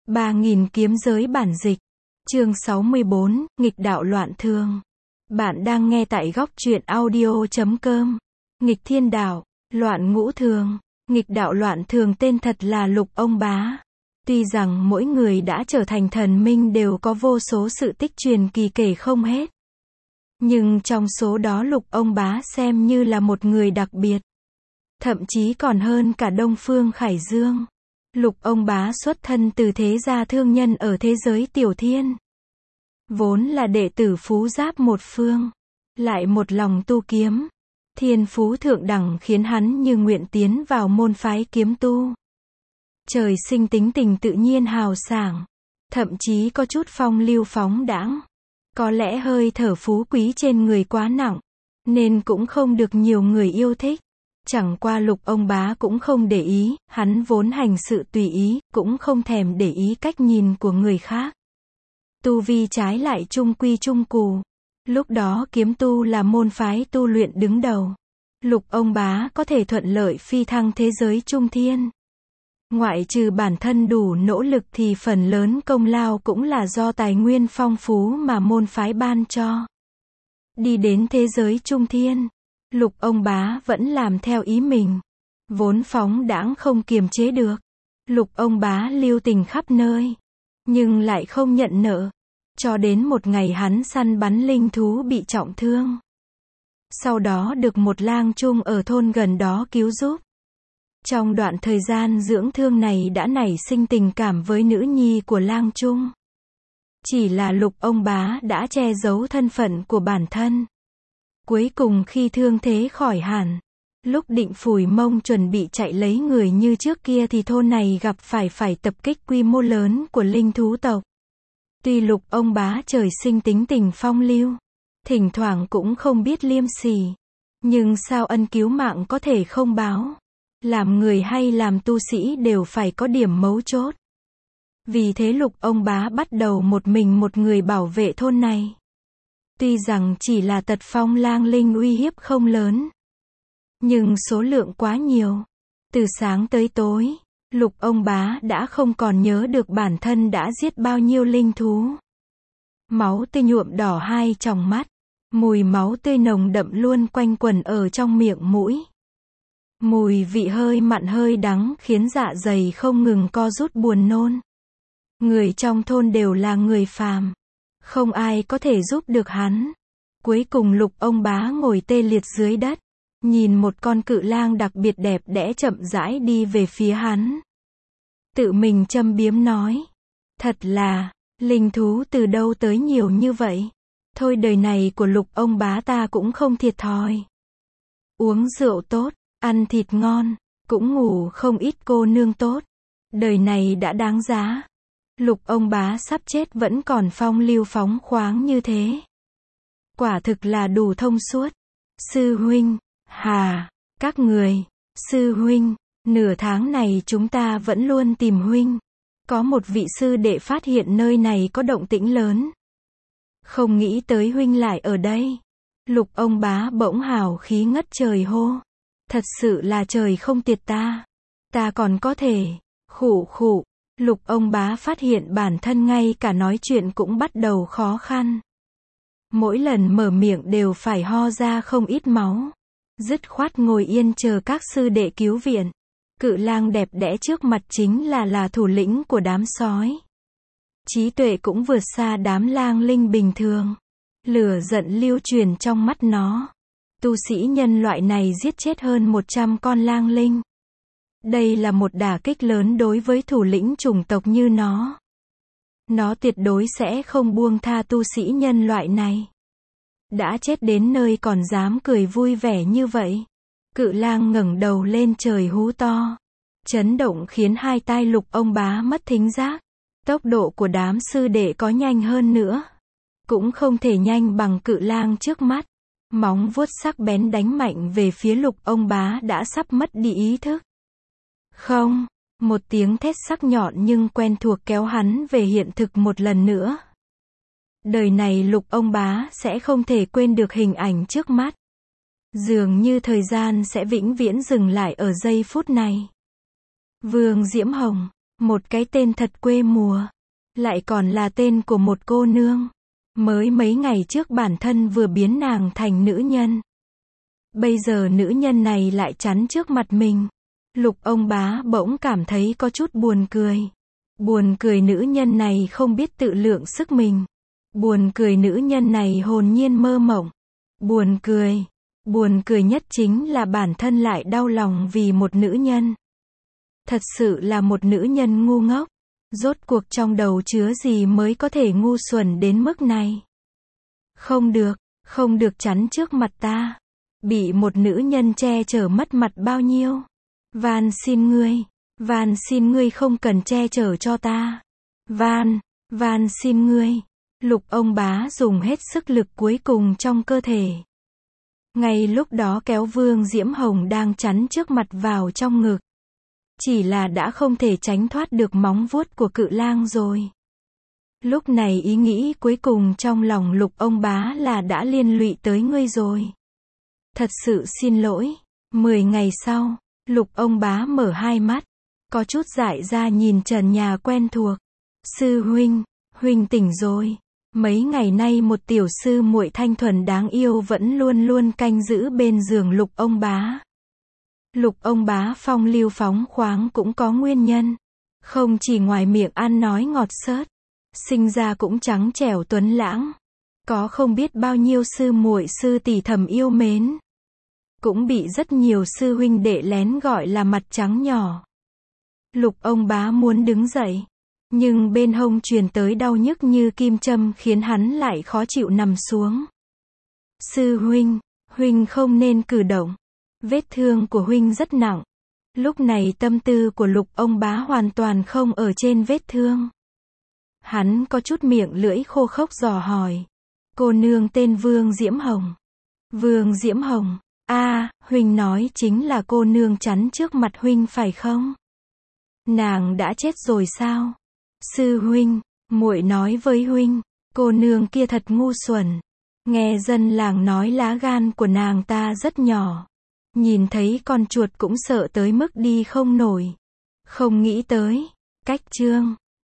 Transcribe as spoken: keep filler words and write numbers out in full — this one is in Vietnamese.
ba nghìn kiếm giới bản dịch. Chương sáu mươi bốn, nghịch đạo loạn thường. Bạn đang nghe tại góc truyện audio chấm com. Nghịch thiên đạo, loạn ngũ thường. Nghịch đạo loạn thường tên thật là Lục Ông Bá. Tuy rằng mỗi người đã trở thành thần minh đều có vô số sự tích truyền kỳ kể không hết. Nhưng trong số đó Lục Ông Bá xem như là một người đặc biệt. Thậm chí còn hơn cả Đông Phương Khải Dương. Lục Ông Bá xuất thân từ thế gia thương nhân ở thế giới tiểu thiên. Vốn là đệ tử phú giáp một phương. Lại một lòng tu kiếm. Thiên phú thượng đẳng khiến hắn như nguyện tiến vào môn phái kiếm tu. Trời sinh tính tình tự nhiên hào sảng. Thậm chí có chút phong lưu phóng đãng. Có lẽ hơi thở phú quý trên người quá nặng. Nên cũng không được nhiều người yêu thích. Chẳng qua Lục Ông Bá cũng không để ý, hắn vốn hành sự tùy ý, cũng không thèm để ý cách nhìn của người khác. Tu vi trái lại trung quy trung cù. Lúc đó kiếm tu là môn phái tu luyện đứng đầu. Lục Ông Bá có thể thuận lợi phi thăng thế giới trung thiên. Ngoại trừ bản thân đủ nỗ lực thì phần lớn công lao cũng là do tài nguyên phong phú mà môn phái ban cho. Đi đến thế giới trung thiên, Lục Ông Bá vẫn làm theo ý mình. Vốn phóng đãng không kiềm chế được. Lục Ông Bá lưu tình khắp nơi. Nhưng lại không nhận nợ. Cho đến một ngày hắn săn bắn linh thú bị trọng thương. Sau đó được một lang trung ở thôn gần đó cứu giúp. Trong đoạn thời gian dưỡng thương này đã nảy sinh tình cảm với nữ nhi của lang trung. Chỉ là Lục Ông Bá đã che giấu thân phận của bản thân. Cuối cùng khi thương thế khỏi hẳn, lúc định phủi mông chuẩn bị chạy lấy người như trước kia thì thôn này gặp phải phải tập kích quy mô lớn của linh thú tộc. Tuy Lục Ông Bá trời sinh tính tình phong lưu, thỉnh thoảng cũng không biết liêm sỉ, nhưng sao ân cứu mạng có thể không báo. Làm người hay làm tu sĩ đều phải có điểm mấu chốt. Vì thế Lục Ông Bá bắt đầu một mình một người bảo vệ thôn này. Tuy rằng chỉ là tật phong lang linh uy hiếp không lớn, nhưng số lượng quá nhiều. Từ sáng tới tối, Lục Ông Bá đã không còn nhớ được bản thân đã giết bao nhiêu linh thú. Máu tươi nhuộm đỏ hai tròng mắt. Mùi máu tươi nồng đậm luôn quanh quẩn ở trong miệng mũi. Mùi vị hơi mặn hơi đắng khiến dạ dày không ngừng co rút buồn nôn. Người trong thôn đều là người phàm. Không ai có thể giúp được hắn. Cuối cùng Lục Ông Bá ngồi tê liệt dưới đất. Nhìn một con cự lang đặc biệt đẹp đẽ chậm rãi đi về phía hắn. Tự mình châm biếm nói. Thật là, linh thú từ đâu tới nhiều như vậy. Thôi đời này của Lục Ông Bá ta cũng không thiệt thòi. Uống rượu tốt, ăn thịt ngon, cũng ngủ không ít cô nương tốt. Đời này đã đáng giá. Lục Ông Bá sắp chết vẫn còn phong lưu phóng khoáng như thế. Quả thực là đủ thông suốt. Sư huynh, hà, các người, sư huynh, nửa tháng này chúng ta vẫn luôn tìm huynh. Có một vị sư đệ phát hiện nơi này có động tĩnh lớn. Không nghĩ tới huynh lại ở đây. Lục Ông Bá bỗng hào khí ngất trời hô. Thật sự là trời không tiệt ta. Ta còn có thể, khụ khụ. Lục Ông Bá phát hiện bản thân ngay cả nói chuyện cũng bắt đầu khó khăn. Mỗi lần mở miệng đều phải ho ra không ít máu. Dứt khoát ngồi yên chờ các sư đệ cứu viện. Cự lang đẹp đẽ trước mặt chính là là thủ lĩnh của đám sói. Trí tuệ cũng vượt xa đám lang linh bình thường. Lửa giận lưu truyền trong mắt nó. Tu sĩ nhân loại này giết chết hơn một trăm con lang linh. Đây là một đả kích lớn đối với thủ lĩnh chủng tộc như nó. Nó tuyệt đối sẽ không buông tha tu sĩ nhân loại này. Đã chết đến nơi còn dám cười vui vẻ như vậy. Cự lang ngẩng đầu lên trời hú to. Chấn động khiến hai tai Lục Ông Bá mất thính giác. Tốc độ của đám sư đệ có nhanh hơn nữa. Cũng không thể nhanh bằng cự lang trước mắt. Móng vuốt sắc bén đánh mạnh về phía Lục Ông Bá đã sắp mất đi ý thức. Không, một tiếng thét sắc nhọn nhưng quen thuộc kéo hắn về hiện thực một lần nữa. Đời này Lục Ông Bá sẽ không thể quên được hình ảnh trước mắt. Dường như thời gian sẽ vĩnh viễn dừng lại ở giây phút này. Vương Diễm Hồng, Một cái tên thật quê mùa. Lại còn là tên của một cô nương. Mới mấy ngày trước bản thân vừa biến nàng thành nữ nhân. Bây giờ nữ nhân này lại chắn trước mặt mình. Lục ông bá bỗng cảm thấy có chút buồn cười. Buồn cười nữ nhân này không biết tự lượng sức mình. Buồn cười nữ nhân này hồn nhiên mơ mộng. Buồn cười. Buồn cười nhất chính là bản thân lại đau lòng vì một nữ nhân. Thật sự là một nữ nhân ngu ngốc. Rốt cuộc trong đầu chứa gì mới có thể ngu xuẩn đến mức này. Không được, không được chắn trước mặt ta. Bị một nữ nhân che chở mất mặt bao nhiêu. Van xin ngươi, van xin ngươi không cần che chở cho ta. Van, van xin ngươi. Lục ông bá dùng hết sức lực cuối cùng trong cơ thể. Ngay lúc đó kéo Vương Diễm Hồng đang chắn trước mặt vào trong ngực. Chỉ là đã không thể tránh thoát được móng vuốt của cự lang rồi. Lúc này ý nghĩ cuối cùng trong lòng lục ông bá là đã liên lụy tới ngươi rồi. Thật sự xin lỗi. Mười ngày sau, lục ông bá mở hai mắt. Có chút dại ra nhìn trần nhà quen thuộc. Sư huynh, huynh tỉnh rồi. Mấy ngày nay một tiểu sư muội thanh thuần đáng yêu vẫn luôn luôn canh giữ bên giường lục ông bá. Lục ông bá phong lưu phóng khoáng cũng có nguyên nhân. Không chỉ ngoài miệng ăn nói ngọt xớt, sinh ra cũng trắng trẻo tuấn lãng. Có không biết bao nhiêu sư muội sư tỷ thầm yêu mến. Cũng bị rất nhiều sư huynh đệ lén gọi là mặt trắng nhỏ. Lục ông bá muốn đứng dậy. Nhưng bên hông truyền tới đau nhức như kim châm khiến hắn lại khó chịu nằm xuống. Sư huynh, huynh không nên cử động. Vết thương của huynh rất nặng. Lúc này tâm tư của lục ông bá hoàn toàn không ở trên vết thương. Hắn có chút miệng lưỡi khô khốc dò hỏi. Cô nương tên Vương Diễm Hồng. Vương Diễm Hồng, a à, huynh nói chính là cô nương chắn trước mặt huynh phải không? Nàng đã chết rồi sao? Sư huynh, muội nói với huynh, cô nương kia thật ngu xuẩn. Nghe dân làng nói lá gan của nàng ta rất nhỏ. Nhìn thấy con chuột cũng sợ tới mức đi không nổi. Không nghĩ tới. Cách chương.